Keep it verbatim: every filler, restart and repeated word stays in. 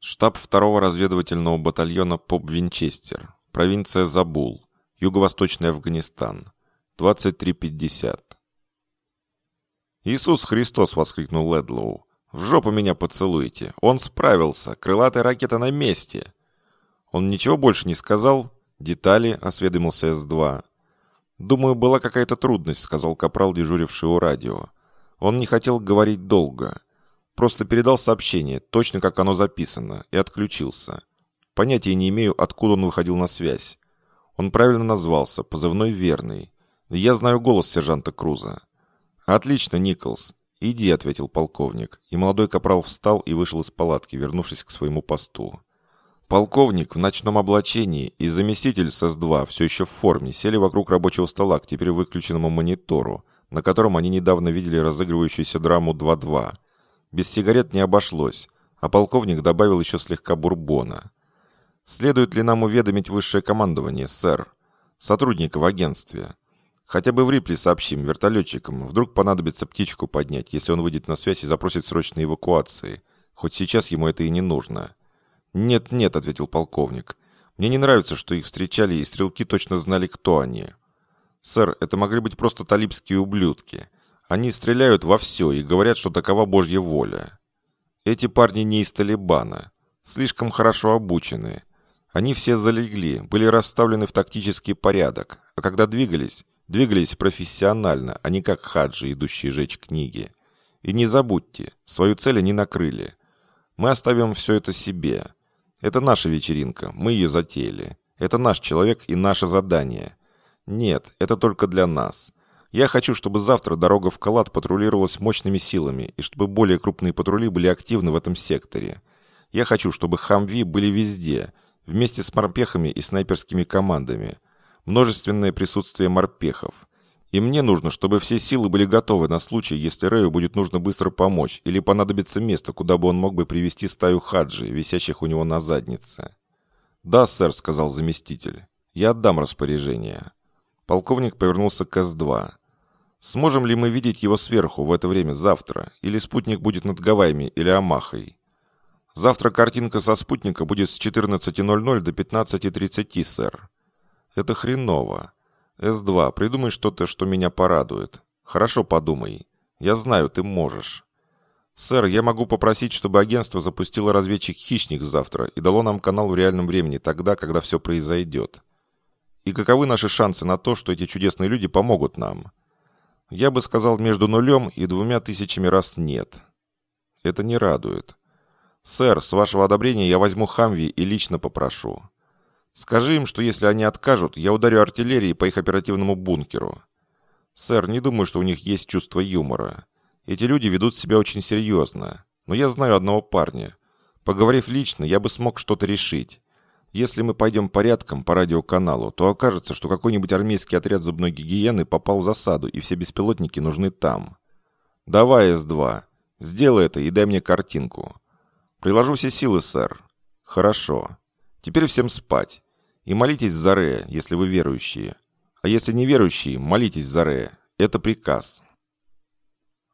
Штаб второго разведывательного батальона Поп-Винчестер, провинция Забул, юго-восточный Афганистан, двадцать три пятьдесят. «Иисус Христос!» — воскликнул Ледлоу. «В жопу меня поцелуйте! Он справился! Крылатая ракета на месте!» «Он ничего больше не сказал?» «Детали?» — осведомился С два. «Думаю, была какая-то трудность», — сказал капрал, дежуривший у радио. Он не хотел говорить долго. Просто передал сообщение, точно как оно записано, и отключился. Понятия не имею, откуда он выходил на связь. Он правильно назвался, позывной верный. Я знаю голос сержанта Круза. «Отлично, Николс. Иди», — ответил полковник. И молодой капрал встал и вышел из палатки, вернувшись к своему посту. Полковник в ночном облачении и заместитель с С два все еще в форме сели вокруг рабочего стола к теперь выключенному монитору, на котором они недавно видели разыгрывающуюся драму два-два. Без сигарет не обошлось, а полковник добавил еще слегка бурбона. «Следует ли нам уведомить высшее командование, сэр? Сотрудника в агентстве. Хотя бы в Рипли сообщим вертолетчикам. Вдруг понадобится птичку поднять, если он выйдет на связь и запросит срочной эвакуации. Хоть сейчас ему это и не нужно». «Нет-нет», — ответил полковник. «Мне не нравится, что их встречали, и стрелки точно знали, кто они. Сэр, это могли быть просто талибские ублюдки. Они стреляют во все и говорят, что такова Божья воля. Эти парни не из Талибана. Слишком хорошо обучены. Они все залегли, были расставлены в тактический порядок, а когда двигались, двигались профессионально, а не как хаджи, идущие жечь книги. И не забудьте, свою цель они накрыли. Мы оставим все это себе. Это наша вечеринка, мы ее затеяли. Это наш человек и наше задание. Нет, это только для нас. Я хочу, чтобы завтра дорога в Калат патрулировалась мощными силами, и чтобы более крупные патрули были активны в этом секторе. Я хочу, чтобы Хамви были везде, вместе с морпехами и снайперскими командами. Множественное присутствие морпехов. И мне нужно, чтобы все силы были готовы на случай, если Рэю будет нужно быстро помочь, или понадобится место, куда бы он мог бы привести стаю хаджи, висящих у него на заднице. «Да, сэр», — сказал заместитель. «Я отдам распоряжение». Полковник повернулся к С два. «Сможем ли мы видеть его сверху в это время завтра? Или спутник будет над Гавайями или Амахой?» «Завтра картинка со спутника будет с четырнадцати ноль-ноль до пятнадцати тридцати, сэр». «Это хреново. С два, придумай что-то, что меня порадует. Хорошо подумай. Я знаю, ты можешь». «Сэр, я могу попросить, чтобы агентство запустило разведчик «Хищник» завтра и дало нам канал в реальном времени тогда, когда все произойдет. И каковы наши шансы на то, что эти чудесные люди помогут нам?» «Я бы сказал, между нулем и двумя тысячами раз нет». «Это не радует». «Сэр, с вашего одобрения я возьму Хамви и лично попрошу. Скажи им, что если они откажут, я ударю артиллерией по их оперативному бункеру». «Сэр, не думаю, что у них есть чувство юмора. Эти люди ведут себя очень серьезно. Но я знаю одного парня. Поговорив лично, я бы смог что-то решить. Если мы пойдем порядком по радиоканалу, то окажется, что какой-нибудь армейский отряд зубной гигиены попал в засаду, и все беспилотники нужны там. Давай, С два. Сделай это и дай мне картинку. Приложу все силы, сэр. Хорошо. Теперь всем спать. И молитесь за Рэя, если вы верующие. А если не верующие, молитесь за Рэя. Это приказ».